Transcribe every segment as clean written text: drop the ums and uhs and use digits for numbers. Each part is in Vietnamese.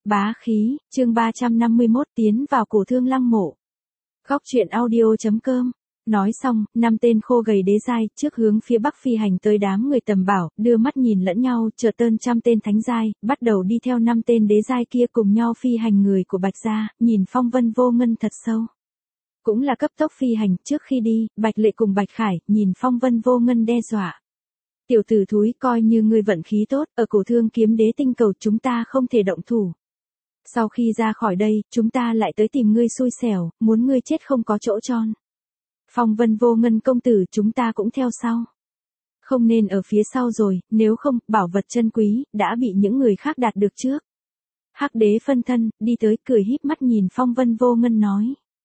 Bá khí, chương 351 tiến vào cổ thương lăng mộ. Góc truyện audio.com. Nói xong, 5 tên khô gầy đế giai trước hướng phía bắc phi hành tới đám người tầm bảo, đưa mắt nhìn lẫn nhau, chợt tơn trăm tên thánh giai, bắt đầu đi theo 5 tên đế giai kia cùng nhau phi hành. Người của Bạch gia, nhìn phong vân vô ngân thật sâu. Cũng là cấp tốc phi hành, trước khi đi, Bạch Lệ cùng Bạch Khải, nhìn phong vân vô ngân đe dọa. Tiểu tử thúi, coi như ngươi vận khí tốt, ở cổ thương kiếm đế tinh cầu chúng ta không thể động thủ. Sau khi ra khỏi đây, chúng ta lại tới tìm ngươi xui xẻo, muốn ngươi chết không có chỗ chôn. Phong vân vô ngân công tử, chúng ta cũng theo sau. Không nên ở phía sau rồi, nếu không, bảo vật chân quý, đã bị những người khác đạt được trước. Hắc đế phân thân, đi tới cười híp mắt nhìn phong vân vô ngân nói.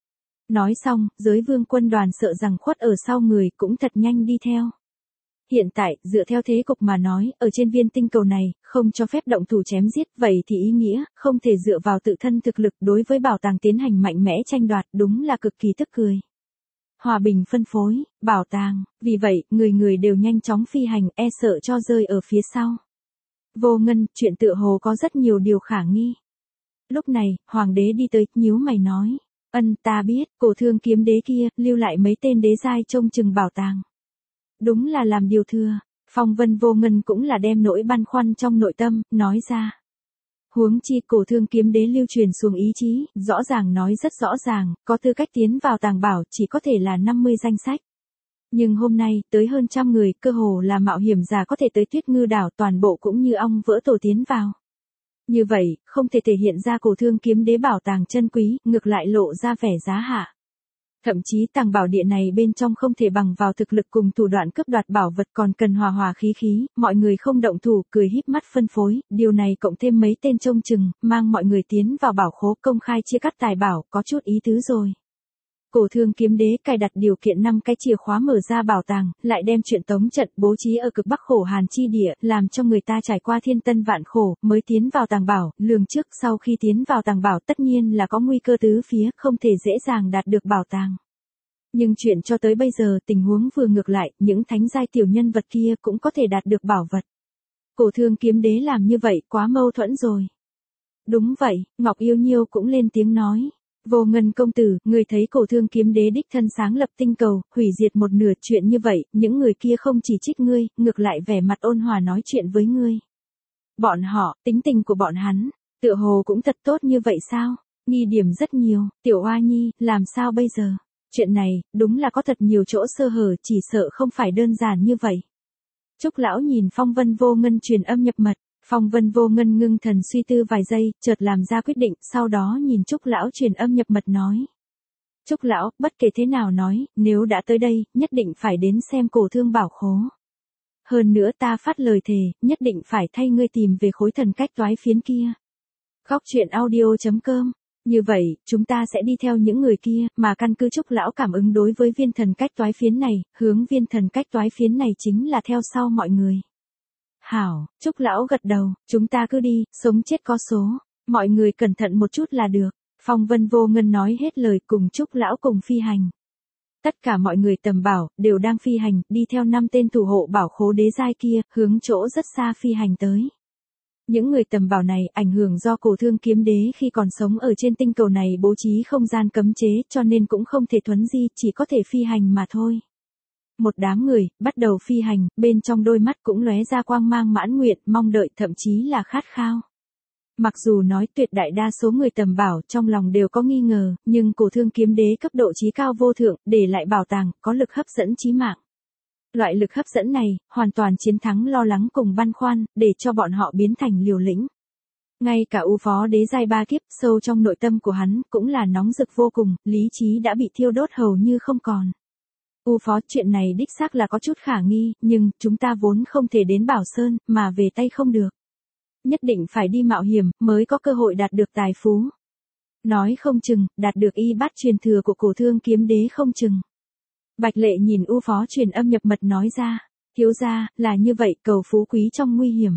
Nói xong, giới vương quân đoàn sợ rằng khuất ở sau người cũng thật nhanh đi theo. Hiện tại, dựa theo thế cục mà nói, ở trên viên tinh cầu này, không cho phép động thủ chém giết, vậy thì ý nghĩa, không thể dựa vào tự thân thực lực đối với bảo tàng tiến hành mạnh mẽ tranh đoạt, đúng là cực kỳ tức cười. Hòa bình phân phối, bảo tàng, vì vậy, người người đều nhanh chóng phi hành, e sợ cho rơi ở phía sau. Vô ngân, chuyện tựa hồ có rất nhiều điều khả nghi. Lúc này, hoàng đế đi tới, nhíu mày nói, ta biết, cổ thương kiếm đế kia, lưu lại mấy tên đế giai trông chừng bảo tàng. Đúng là làm điều thừa, phong vân vô ngân cũng là đem nỗi băn khoăn trong nội tâm, nói ra. Huống chi cổ thương kiếm đế lưu truyền xuống ý chí, rõ ràng nói rất rõ ràng, có tư cách tiến vào tàng bảo chỉ có thể là 50 danh sách. Nhưng hôm nay, tới hơn 100 người, cơ hồ là mạo hiểm giả có thể tới Tuyết Ngư đảo, toàn bộ cũng như ong vỡ tổ tiến vào. Như vậy, không thể thể hiện ra cổ thương kiếm đế bảo tàng chân quý, ngược lại lộ ra vẻ giá hạ. Thậm chí tàng bảo địa này bên trong không thể bằng vào thực lực cùng thủ đoạn cướp đoạt bảo vật, còn cần hòa hòa khí khí, mọi người không động thủ, cười híp mắt phân phối, điều này cộng thêm mấy tên trông chừng, mang mọi người tiến vào bảo khố, công khai chia cắt tài bảo, có chút ý tứ rồi. Cổ thương kiếm đế cài đặt điều kiện 5 cái chìa khóa mở ra bảo tàng, lại đem chuyện tống trận bố trí ở cực bắc khổ hàn chi địa, làm cho người ta trải qua thiên tân vạn khổ, mới tiến vào tàng bảo, lường trước sau khi tiến vào tàng bảo tất nhiên là có nguy cơ tứ phía, không thể dễ dàng đạt được bảo tàng. Nhưng chuyện cho tới bây giờ, tình huống vừa ngược lại, những thánh giai tiểu nhân vật kia cũng có thể đạt được bảo vật. Cổ thương kiếm đế làm như vậy, quá mâu thuẫn rồi. Đúng vậy, Ngọc Yêu Nhiêu cũng lên tiếng nói. Vô ngân công tử, người thấy cổ thương kiếm đế đích thân sáng lập tinh cầu, hủy diệt một nửa, chuyện như vậy, những người kia không chỉ trích ngươi, ngược lại vẻ mặt ôn hòa nói chuyện với ngươi. Bọn họ, tính tình của bọn hắn, tựa hồ cũng thật tốt như vậy sao? Nghi điểm rất nhiều, tiểu oa nhi, làm sao bây giờ? Chuyện này, đúng là có thật nhiều chỗ sơ hở, chỉ sợ không phải đơn giản như vậy. Trúc lão nhìn phong vân vô ngân truyền âm nhập mật. Phong vân vô ngân ngưng thần suy tư vài giây, chợt làm ra quyết định, sau đó nhìn Trúc lão truyền âm nhập mật nói. Trúc lão, bất kể thế nào nói, nếu đã tới đây, nhất định phải đến xem cổ thương bảo khố. Hơn nữa ta phát lời thề, nhất định phải thay ngươi tìm về khối thần cách toái phiến kia. Góc truyện audio.com. Như vậy, chúng ta sẽ đi theo những người kia, mà căn cứ Trúc lão cảm ứng đối với viên thần cách toái phiến này, hướng viên thần cách toái phiến này chính là theo sau mọi người. Hảo, Trúc lão gật đầu, chúng ta cứ đi, sống chết có số, mọi người cẩn thận một chút là được. Phong vân vô ngân nói hết lời cùng Trúc lão cùng phi hành. Tất cả mọi người tầm bảo, đều đang phi hành, đi theo 5 tên thủ hộ bảo khố đế giai kia, hướng chỗ rất xa phi hành tới. Những người tầm bảo này ảnh hưởng do cổ thương kiếm đế khi còn sống ở trên tinh cầu này bố trí không gian cấm chế, cho nên cũng không thể thuấn di, chỉ có thể phi hành mà thôi. Một đám người, bắt đầu phi hành, bên trong đôi mắt cũng lóe ra quang mang mãn nguyện, mong đợi, thậm chí là khát khao. Mặc dù nói tuyệt đại đa số người tầm bảo trong lòng đều có nghi ngờ, nhưng cổ thương kiếm đế cấp độ trí cao vô thượng, để lại bảo tàng, có lực hấp dẫn chí mạng. Loại lực hấp dẫn này, hoàn toàn chiến thắng lo lắng cùng băn khoăn, để cho bọn họ biến thành liều lĩnh. Ngay cả U phó đế giai 3 kiếp, sâu trong nội tâm của hắn, cũng là nóng rực vô cùng, lý trí đã bị thiêu đốt hầu như không còn. U phó, chuyện này đích xác là có chút khả nghi, nhưng, chúng ta vốn không thể đến Bảo Sơn, mà về tay không được. Nhất định phải đi mạo hiểm, mới có cơ hội đạt được tài phú. Nói không chừng, đạt được y bát truyền thừa của cổ thương kiếm đế không chừng. Bạch Lệ nhìn U phó truyền âm nhập mật nói ra, thiếu gia, là như vậy, cầu phú quý trong nguy hiểm.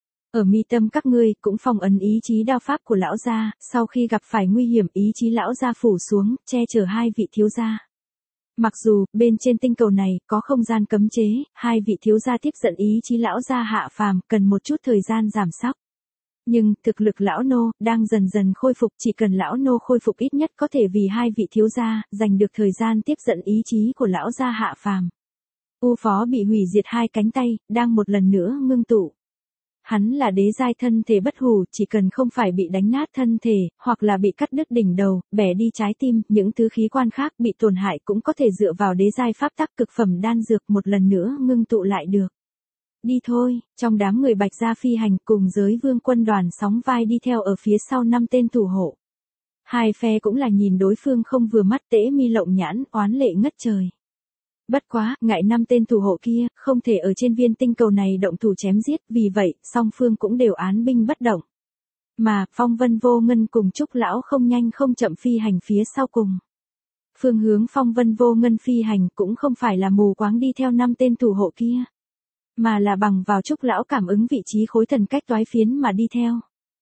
Ở mi tâm các ngươi, cũng phong ấn ý chí đao pháp của lão gia, sau khi gặp phải nguy hiểm ý chí lão gia phủ xuống, che chở 2 vị thiếu gia. Mặc dù, bên trên tinh cầu này, có không gian cấm chế, 2 vị thiếu gia tiếp dẫn ý chí lão gia hạ phàm, cần một chút thời gian giảm sóc. Nhưng, thực lực lão nô, đang dần dần khôi phục, chỉ cần lão nô khôi phục ít nhất có thể vì hai vị thiếu gia, giành được thời gian tiếp dẫn ý chí của lão gia hạ phàm. U Phó bị hủy diệt hai cánh tay, đang một lần nữa ngưng tụ. Hắn là đế giai thân thể bất hủ, chỉ cần không phải bị đánh nát thân thể, hoặc là bị cắt đứt đỉnh đầu, bẻ đi trái tim, những thứ khí quan khác bị tổn hại cũng có thể dựa vào đế giai pháp tắc cực phẩm đan dược một lần nữa ngưng tụ lại được. Đi thôi, trong đám người Bạch Gia phi hành cùng giới vương quân đoàn sóng vai đi theo ở phía sau 5 tên thủ hộ. Hai phe cũng là nhìn đối phương không vừa mắt, Tễ Mi lộng nhãn, oán lệ ngất trời. Bất quá, ngại 5 tên thủ hộ kia, không thể ở trên viên tinh cầu này động thủ chém giết, vì vậy, song phương cũng đều án binh bất động. Mà, Phong Vân Vô Ngân cùng Trúc Lão không nhanh không chậm phi hành phía sau cùng. Phương hướng Phong Vân Vô Ngân phi hành cũng không phải là mù quáng đi theo 5 tên thủ hộ kia, mà là bằng vào Trúc Lão cảm ứng vị trí khối thần cách toái phiến mà đi theo.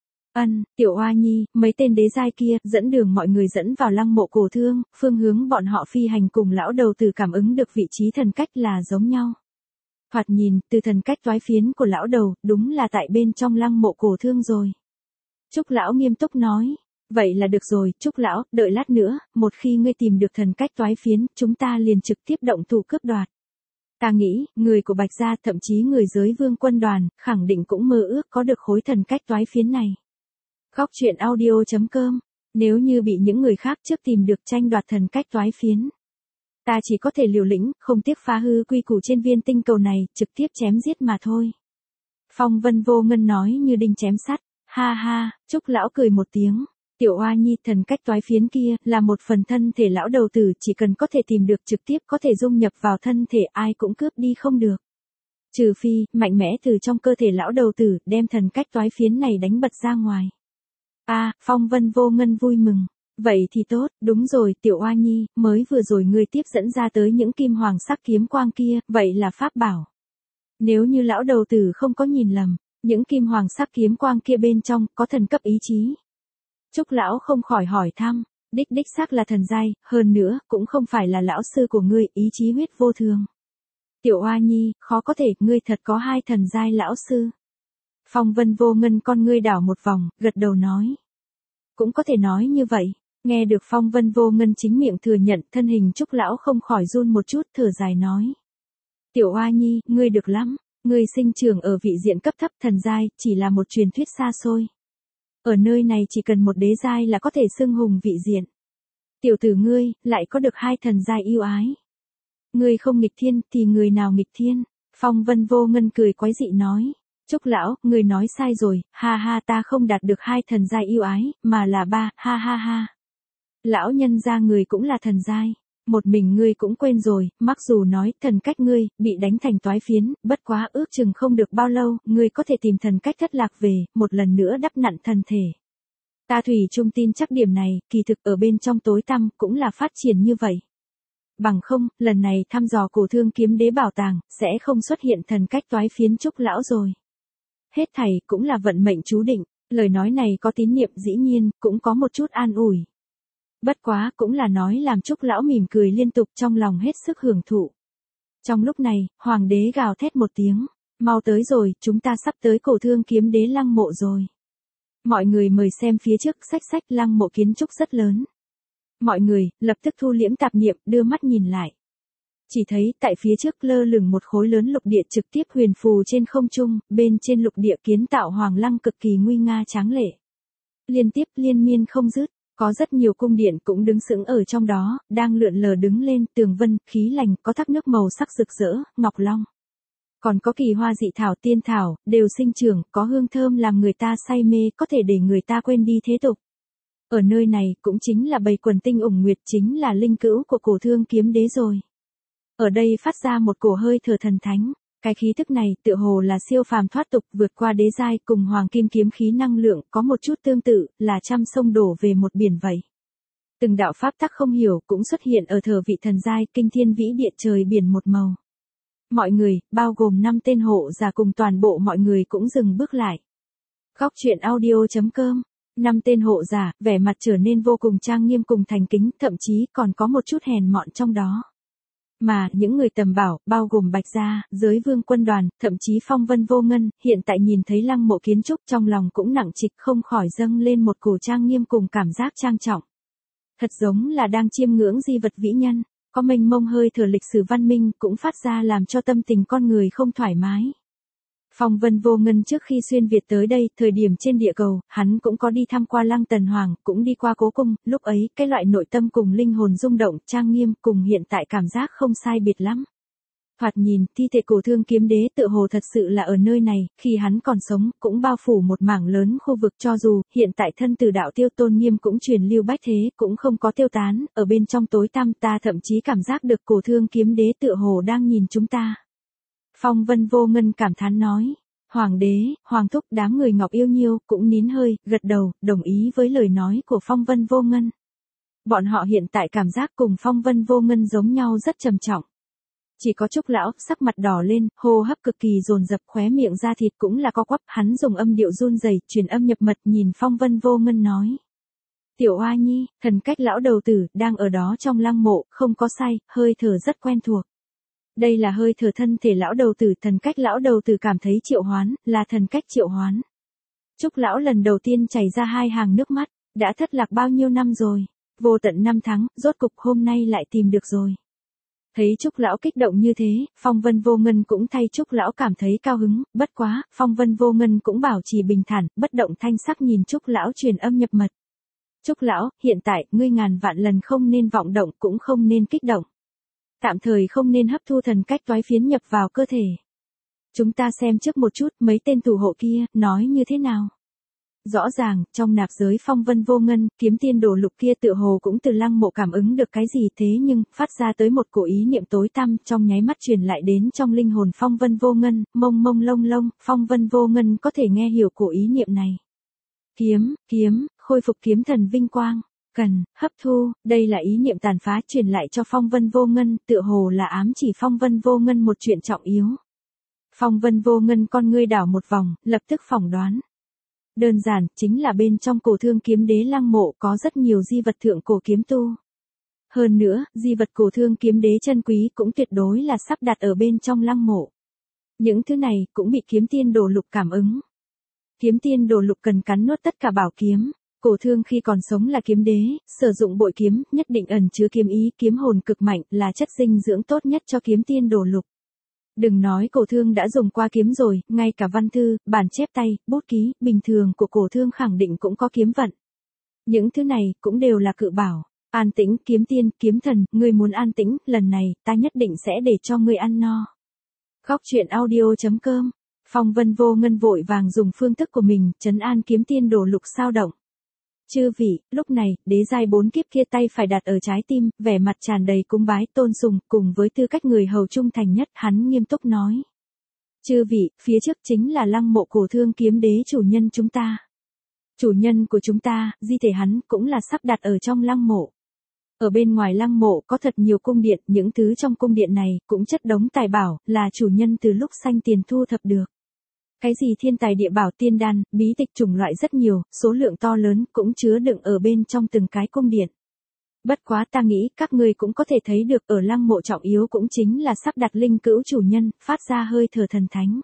Tiểu Oa Nhi, mấy tên đế giai kia, dẫn đường mọi người dẫn vào lăng mộ cổ thương, phương hướng bọn họ phi hành cùng lão đầu tử cảm ứng được vị trí thần cách là giống nhau. Thoạt nhìn, từ thần cách toái phiến của lão đầu, đúng là tại bên trong lăng mộ cổ thương rồi. Trúc Lão nghiêm túc nói, vậy là được rồi, Trúc Lão, đợi lát nữa, một khi ngươi tìm được thần cách toái phiến, chúng ta liền trực tiếp động thủ cướp đoạt. Ta nghĩ, người của Bạch Gia, thậm chí người giới vương quân đoàn, khẳng định cũng mơ ước có được khối thần cách toái phiến này. Góc truyện audio.com. Nếu như bị những người khác trước tìm được tranh đoạt thần cách toái phiến, ta chỉ có thể liều lĩnh, không tiếc phá hư quy củ trên viên tinh cầu này, trực tiếp chém giết mà thôi. Phong Vân Vô Ngân nói như đinh chém sắt. Ha ha, Trúc Lão cười một tiếng. Tiểu Oa Nhi, thần cách toái phiến kia, là một phần thân thể lão đầu tử, chỉ cần có thể tìm được trực tiếp có thể dung nhập vào thân thể ai cũng cướp đi không được. Trừ phi, mạnh mẽ từ trong cơ thể lão đầu tử, đem thần cách toái phiến này đánh bật ra ngoài. Phong Vân Vô Ngân vui mừng. Vậy thì tốt, đúng rồi, Tiểu Oa Nhi, mới vừa rồi ngươi tiếp dẫn ra tới những kim hoàng sắc kiếm quang kia, vậy là pháp bảo. Nếu như lão đầu tử không có nhìn lầm, những kim hoàng sắc kiếm quang kia bên trong, có thần cấp ý chí. Trúc Lão không khỏi hỏi thăm, đích xác là thần giai, hơn nữa, cũng không phải là lão sư của ngươi, ý chí huyết vô thường. Tiểu Oa Nhi, khó có thể, ngươi thật có hai thần giai lão sư. Phong Vân Vô Ngân con ngươi đảo một vòng, gật đầu nói. Cũng có thể nói như vậy. Nghe được Phong Vân Vô Ngân chính miệng thừa nhận, thân hình Trúc Lão không khỏi run một chút, thở dài nói. Tiểu Oa Nhi, ngươi được lắm. Ngươi sinh trưởng ở vị diện cấp thấp, thần giai, chỉ là một truyền thuyết xa xôi. Ở nơi này chỉ cần một đế giai là có thể xưng hùng vị diện. Tiểu tử ngươi, lại có được hai thần giai yêu ái. Ngươi không nghịch thiên, thì người nào nghịch thiên? Phong Vân Vô Ngân cười quái dị nói. Trúc Lão, ngươi nói sai rồi, ha ha, ta không đạt được hai thần giai yêu ái, mà là ba, ha ha ha. Lão nhân gia người cũng là thần giai. Một mình ngươi cũng quên rồi, mặc dù nói thần cách ngươi, bị đánh thành toái phiến, bất quá ước chừng không được bao lâu, ngươi có thể tìm thần cách thất lạc về, một lần nữa đắp nặn thần thể. Ta thủy chung tin chắc điểm này, kỳ thực ở bên trong tối tăm, cũng là phát triển như vậy. Bằng không, lần này thăm dò cổ thương kiếm đế bảo tàng, sẽ không xuất hiện thần cách toái phiến Trúc Lão rồi. Hết thảy, cũng là vận mệnh chú định, lời nói này có tín niệm dĩ nhiên, cũng có một chút an ủi. Bất quá, cũng là nói làm Trúc Lão mỉm cười liên tục trong lòng hết sức hưởng thụ. Trong lúc này, Hoàng đế gào thét một tiếng, mau tới rồi, chúng ta sắp tới cổ thương kiếm đế lăng mộ rồi. Mọi người mời xem phía trước, sách lăng mộ kiến trúc rất lớn. Mọi người, lập tức thu liễm tạp niệm, đưa mắt nhìn lại. Chỉ thấy, tại phía trước lơ lửng một khối lớn lục địa trực tiếp huyền phù trên không trung, bên trên lục địa kiến tạo hoàng lăng cực kỳ nguy nga tráng lệ. Liên tiếp liên miên không dứt. Có rất nhiều cung điện cũng đứng sững ở trong đó, đang lượn lờ đứng lên, tường vân, khí lành, có thác nước màu sắc rực rỡ, ngọc long. Còn có kỳ hoa dị thảo tiên thảo, đều sinh trưởng, có hương thơm làm người ta say mê, có thể để người ta quên đi thế tục. Ở nơi này, cũng chính là bầy quần tinh ủng nguyệt, chính là linh cữu của cổ thương kiếm đế rồi. Ở đây phát ra một cổ hơi thở thần thánh. Cái khí thức này tựa hồ là siêu phàm thoát tục, vượt qua đế giai, cùng hoàng kim kiếm khí năng lượng, có một chút tương tự, là trăm sông đổ về một biển vậy. Từng đạo pháp tắc không hiểu cũng xuất hiện ở thờ vị thần giai, kinh thiên vĩ địa trời biển một màu. Mọi người, bao gồm 5 tên hộ giả cùng toàn bộ mọi người cũng dừng bước lại. Góc truyện audio.com. 5 tên hộ giả, vẻ mặt trở nên vô cùng trang nghiêm cùng thành kính, thậm chí còn có một chút hèn mọn trong đó. Mà, những người tầm bảo, bao gồm Bạch Gia, Giới Vương quân đoàn, thậm chí Phong Vân Vô Ngân, hiện tại nhìn thấy lăng mộ kiến trúc trong lòng cũng nặng trịch không khỏi dâng lên một cổ trang nghiêm cùng cảm giác trang trọng. Thật giống là đang chiêm ngưỡng di vật vĩ nhân, có mênh mông hơi thở lịch sử văn minh cũng phát ra làm cho tâm tình con người không thoải mái. Phong Vân Vô Ngân trước khi xuyên Việt tới đây, thời điểm trên địa cầu, hắn cũng có đi tham qua Lăng Tần Hoàng, cũng đi qua Cố Cung, lúc ấy, cái loại nội tâm cùng linh hồn rung động, trang nghiêm, cùng hiện tại cảm giác không sai biệt lắm. Thoạt nhìn, thi thể cổ Thương Kiếm Đế tựa hồ thật sự là ở nơi này, khi hắn còn sống, cũng bao phủ một mảng lớn khu vực cho dù, hiện tại thân từ đạo tiêu tôn nghiêm cũng truyền lưu bách thế, cũng không có tiêu tán, ở bên trong tối tăm ta thậm chí cảm giác được cổ Thương Kiếm Đế tựa hồ đang nhìn chúng ta. Phong Vân Vô Ngân cảm thán nói. Hoàng đế, Hoàng thúc đám người Ngọc Yêu Nhiêu cũng nín hơi, gật đầu, đồng ý với lời nói của Phong Vân Vô Ngân. Bọn họ hiện tại cảm giác cùng Phong Vân Vô Ngân giống nhau rất trầm trọng. Chỉ có Trúc lão, sắc mặt đỏ lên, hô hấp cực kỳ dồn dập, khóe miệng da thịt cũng là co quắp, hắn dùng âm điệu run rẩy, truyền âm nhập mật nhìn Phong Vân Vô Ngân nói. Tiểu Oa Nhi, thần cách lão đầu tử, đang ở đó trong lăng mộ, không có sai, hơi thở rất quen thuộc. Đây là hơi thở thân thể lão đầu tử, thần cách lão đầu tử cảm thấy triệu hoán, là thần cách triệu hoán. Trúc lão lần đầu tiên chảy ra hai hàng nước mắt, đã thất lạc bao nhiêu năm rồi, vô tận năm tháng, rốt cục hôm nay lại tìm được rồi. Thấy Trúc lão kích động như thế, Phong Vân Vô Ngân cũng thay Trúc lão cảm thấy cao hứng, bất quá, Phong Vân Vô Ngân cũng bảo trì bình thản, bất động thanh sắc nhìn Trúc lão truyền âm nhập mật. Trúc lão, hiện tại, ngươi ngàn vạn lần không nên vọng động cũng không nên kích động. Tạm thời không nên hấp thu thần cách toái phiến nhập vào cơ thể. Chúng ta xem trước một chút mấy tên thủ hộ kia, nói như thế nào. Rõ ràng, trong nạp giới Phong Vân Vô Ngân, kiếm tiên đồ lục kia tựa hồ cũng từ lăng mộ cảm ứng được cái gì thế nhưng, phát ra tới một cổ ý niệm tối tăm trong nháy mắt truyền lại đến trong linh hồn Phong Vân Vô Ngân, mông mông lông lông, Phong Vân Vô Ngân có thể nghe hiểu cổ ý niệm này. Kiếm, khôi phục kiếm thần vinh quang. Cần, hấp thu, đây là ý niệm tàn phá truyền lại cho Phong Vân Vô Ngân, tựa hồ là ám chỉ Phong Vân Vô Ngân một chuyện trọng yếu. Phong Vân Vô Ngân con ngươi đảo một vòng, lập tức phỏng đoán. Đơn giản, chính là bên trong cổ Thương Kiếm Đế lăng mộ có rất nhiều di vật thượng cổ kiếm tu. Hơn nữa, di vật cổ Thương Kiếm Đế chân quý cũng tuyệt đối là sắp đặt ở bên trong lăng mộ. Những thứ này cũng bị kiếm tiên đồ lục cảm ứng. Kiếm tiên đồ lục cần cắn nuốt tất cả bảo kiếm. Cổ Thương khi còn sống là kiếm đế, sử dụng bội kiếm, nhất định ẩn chứa kiếm ý, kiếm hồn cực mạnh, là chất dinh dưỡng tốt nhất cho kiếm tiên đồ lục. Đừng nói Cổ Thương đã dùng qua kiếm rồi, ngay cả văn thư, bản chép tay, bút ký, bình thường của Cổ Thương khẳng định cũng có kiếm vận. Những thứ này cũng đều là cự bảo. An tĩnh, kiếm tiên, kiếm thần, ngươi muốn an tĩnh, lần này, ta nhất định sẽ để cho ngươi ăn no. Góc truyện audio.com. Phong Vân Vô Ngân vội vàng dùng phương thức của mình, trấn an kiếm tiên đồ lục sao động. Chư vị, lúc này, đế giai 4 kiếp kia tay phải đặt ở trái tim, vẻ mặt tràn đầy cúng bái tôn sùng, cùng với tư cách người hầu trung thành nhất, hắn nghiêm túc nói. Chư vị, phía trước chính là lăng mộ cổ Thương Kiếm Đế chủ nhân chúng ta. Chủ nhân của chúng ta, di thể hắn, cũng là sắp đặt ở trong lăng mộ. Ở bên ngoài lăng mộ có thật nhiều cung điện, những thứ trong cung điện này, cũng chất đống tài bảo, là chủ nhân từ lúc sanh tiền thu thập được. Cái gì thiên tài địa bảo tiên đan, bí tịch chủng loại rất nhiều, số lượng to lớn, cũng chứa đựng ở bên trong từng cái cung điện. Bất quá ta nghĩ các ngươi cũng có thể thấy được ở lăng mộ trọng yếu cũng chính là sắp đặt linh cữu chủ nhân, phát ra hơi thở thần thánh.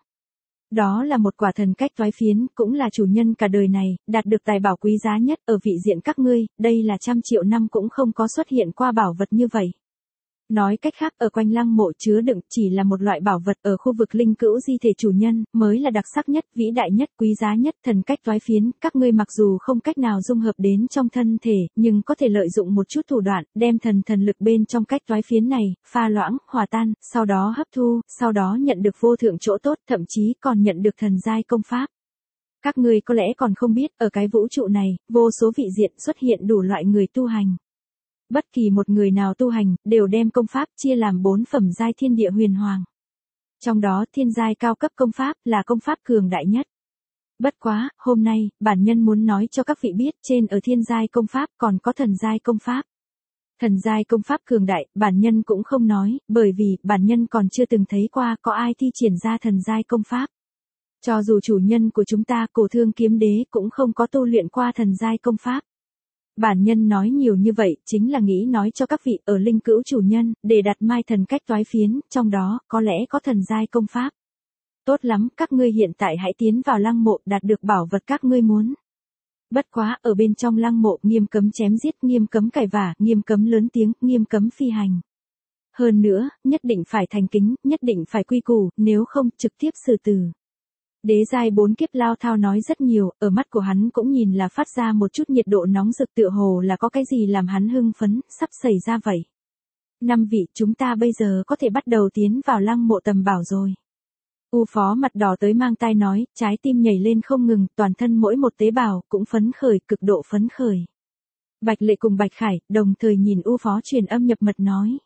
Đó là một quả thần cách toái phiến, cũng là chủ nhân cả đời này, đạt được tài bảo quý giá nhất ở vị diện các ngươi, đây là 100 triệu năm cũng không có xuất hiện qua bảo vật như vậy. Nói cách khác ở quanh lăng mộ chứa đựng chỉ là một loại bảo vật ở khu vực linh cữu di thể chủ nhân, mới là đặc sắc nhất, vĩ đại nhất, quý giá nhất, thần cách toái phiến, các ngươi mặc dù không cách nào dung hợp đến trong thân thể, nhưng có thể lợi dụng một chút thủ đoạn, đem thần lực bên trong cách toái phiến này, pha loãng, hòa tan, sau đó hấp thu, sau đó nhận được vô thượng chỗ tốt, thậm chí còn nhận được thần giai công pháp. Các ngươi có lẽ còn không biết, ở cái vũ trụ này, vô số vị diện xuất hiện đủ loại người tu hành. Bất kỳ một người nào tu hành, đều đem công pháp chia làm 4 phẩm giai thiên địa huyền hoàng. Trong đó thiên giai cao cấp công pháp là công pháp cường đại nhất. Bất quá, hôm nay, bản nhân muốn nói cho các vị biết trên ở thiên giai công pháp còn có thần giai công pháp. Thần giai công pháp cường đại, bản nhân cũng không nói, bởi vì bản nhân còn chưa từng thấy qua có ai thi triển ra thần giai công pháp. Cho dù chủ nhân của chúng ta cổ Thương Kiếm Đế cũng không có tu luyện qua thần giai công pháp. Bản nhân nói nhiều như vậy chính là nghĩ nói cho các vị ở linh cữu chủ nhân, để đặt mai thần cách toái phiến, trong đó có lẽ có thần giai công pháp. Tốt lắm, các ngươi hiện tại hãy tiến vào lăng mộ đạt được bảo vật các ngươi muốn. Bất quá, ở bên trong lăng mộ nghiêm cấm chém giết, nghiêm cấm cãi vả, nghiêm cấm lớn tiếng, nghiêm cấm phi hành. Hơn nữa, nhất định phải thành kính, nhất định phải quy củ, nếu không trực tiếp xử tử. Đế giai 4 kiếp Lao Thao nói rất nhiều, ở mắt của hắn cũng nhìn là phát ra một chút nhiệt độ nóng rực, tựa hồ là có cái gì làm hắn hưng phấn, sắp xảy ra vậy. 5 vị, chúng ta bây giờ có thể bắt đầu tiến vào lăng mộ tầm bảo rồi. U Phó mặt đỏ tới mang tai nói, trái tim nhảy lên không ngừng, toàn thân mỗi một tế bào cũng phấn khởi, cực độ phấn khởi. Bạch Lệ cùng Bạch Khải đồng thời nhìn U Phó truyền âm nhập mật nói.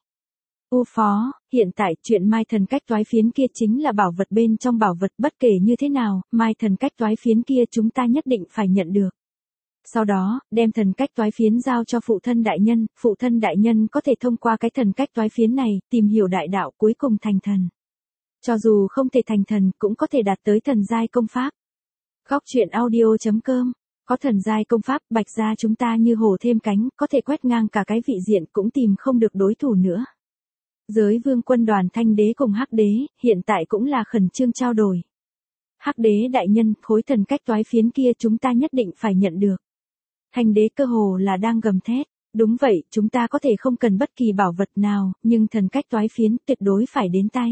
U Phó, hiện tại chuyện mai thần cách toái phiến kia chính là bảo vật bên trong bảo vật, bất kể như thế nào, mai thần cách toái phiến kia chúng ta nhất định phải nhận được. Sau đó, đem thần cách toái phiến giao cho phụ thân đại nhân có thể thông qua cái thần cách toái phiến này, tìm hiểu đại đạo cuối cùng thành thần. Cho dù không thể thành thần, cũng có thể đạt tới thần giai công pháp. Góc truyện audio.com. Có thần giai công pháp, Bạch gia chúng ta như hổ thêm cánh, có thể quét ngang cả cái vị diện cũng tìm không được đối thủ nữa. Giới vương quân đoàn Thanh Đế cùng Hắc Đế, hiện tại cũng là khẩn trương trao đổi. Hắc Đế đại nhân, khối thần cách toái phiến kia chúng ta nhất định phải nhận được. Thanh Đế cơ hồ là đang gầm thét. Đúng vậy, chúng ta có thể không cần bất kỳ bảo vật nào, nhưng thần cách toái phiến tuyệt đối phải đến tay.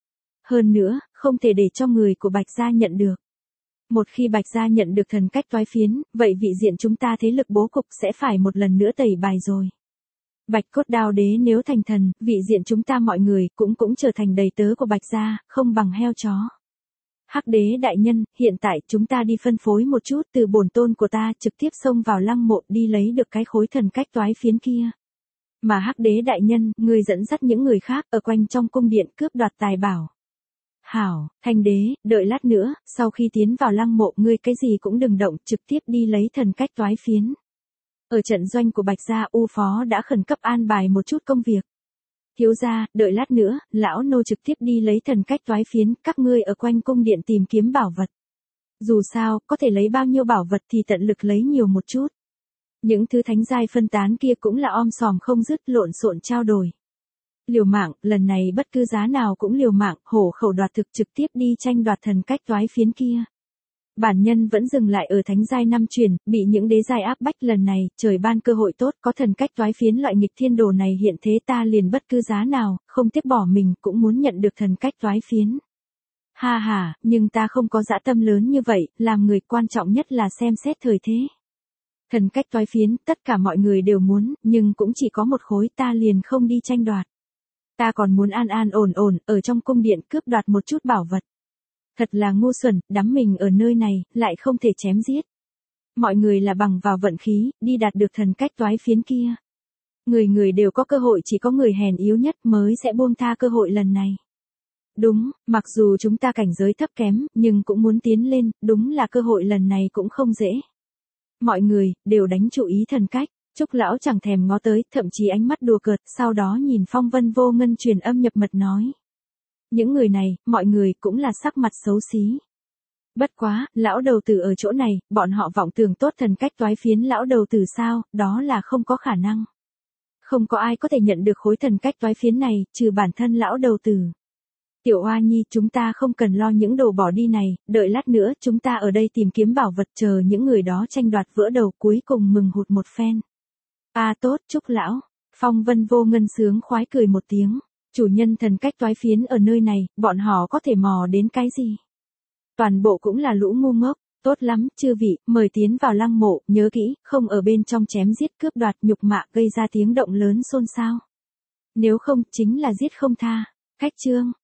Hơn nữa, không thể để cho người của Bạch gia nhận được. Một khi Bạch gia nhận được thần cách toái phiến, vậy vị diện chúng ta thế lực bố cục sẽ phải một lần nữa tẩy bài rồi. Bạch Cốt Đao Đế nếu thành thần, vị diện chúng ta mọi người cũng trở thành đầy tớ của Bạch gia, không bằng heo chó. Hắc Đế đại nhân, hiện tại chúng ta đi phân phối một chút, từ bổn tôn của ta trực tiếp xông vào lăng mộ đi lấy được cái khối thần cách toái phiến kia. Mà Hắc Đế đại nhân, người dẫn dắt những người khác ở quanh trong cung điện cướp đoạt tài bảo. Hảo, Thanh Đế, đợi lát nữa, sau khi tiến vào lăng mộ ngươi cái gì cũng đừng động, trực tiếp đi lấy thần cách toái phiến. Ở trận doanh của Bạch gia, U Phó đã khẩn cấp an bài một chút công việc. Thiếu gia, đợi lát nữa, lão nô trực tiếp đi lấy thần cách toái phiến, các ngươi ở quanh cung điện tìm kiếm bảo vật. Dù sao, có thể lấy bao nhiêu bảo vật thì tận lực lấy nhiều một chút. Những thứ thánh giai phân tán kia cũng là om sòm không dứt, lộn xộn trao đổi. Liều mạng, lần này bất cứ giá nào cũng liều mạng, hổ khẩu đoạt thực trực tiếp đi tranh đoạt thần cách toái phiến kia. Bản nhân vẫn dừng lại ở thánh giai 5 truyền, bị những đế giai áp bách, lần này, trời ban cơ hội tốt, có thần cách toái phiến loại nghịch thiên đồ này hiện thế, ta liền bất cứ giá nào, không tiếc bỏ mình cũng muốn nhận được thần cách toái phiến. Ha ha, nhưng ta không có dã tâm lớn như vậy, làm người quan trọng nhất là xem xét thời thế. Thần cách toái phiến, tất cả mọi người đều muốn, nhưng cũng chỉ có một khối, ta liền không đi tranh đoạt. Ta còn muốn an an ổn ổn, ở trong cung điện cướp đoạt một chút bảo vật. Thật là ngu xuẩn, đắm mình ở nơi này, lại không thể chém giết. Mọi người là bằng vào vận khí, đi đạt được thần cách toái phiến kia. Người đều có cơ hội, chỉ có người hèn yếu nhất mới sẽ buông tha cơ hội lần này. Đúng, mặc dù chúng ta cảnh giới thấp kém, nhưng cũng muốn tiến lên, đúng là cơ hội lần này cũng không dễ. Mọi người, đều đánh chú ý thần cách. Trúc lão chẳng thèm ngó tới, thậm chí ánh mắt đùa cợt, sau đó nhìn Phong Vân Vô Ngân truyền âm nhập mật nói. Những người này, mọi người cũng là sắc mặt xấu xí. Bất quá, lão đầu tử ở chỗ này, bọn họ vọng tưởng tốt thần cách toái phiến lão đầu tử sao, đó là không có khả năng. Không có ai có thể nhận được khối thần cách toái phiến này, trừ bản thân lão đầu tử. Tiểu Hoa Nhi, chúng ta không cần lo những đồ bỏ đi này, đợi lát nữa chúng ta ở đây tìm kiếm bảo vật, chờ những người đó tranh đoạt vỡ đầu, cuối cùng mừng hụt một phen. Tốt, Trúc lão. Phong Vân Vô Ngân sướng khoái cười một tiếng. Chủ nhân thần cách toái phiến ở nơi này, bọn họ có thể mò đến cái gì? Toàn bộ cũng là lũ ngu ngốc. Tốt lắm, chư vị, mời tiến vào lăng mộ, nhớ kỹ, không ở bên trong chém giết cướp đoạt nhục mạ gây ra tiếng động lớn xôn xao. Nếu không, chính là giết không tha. Cách chương.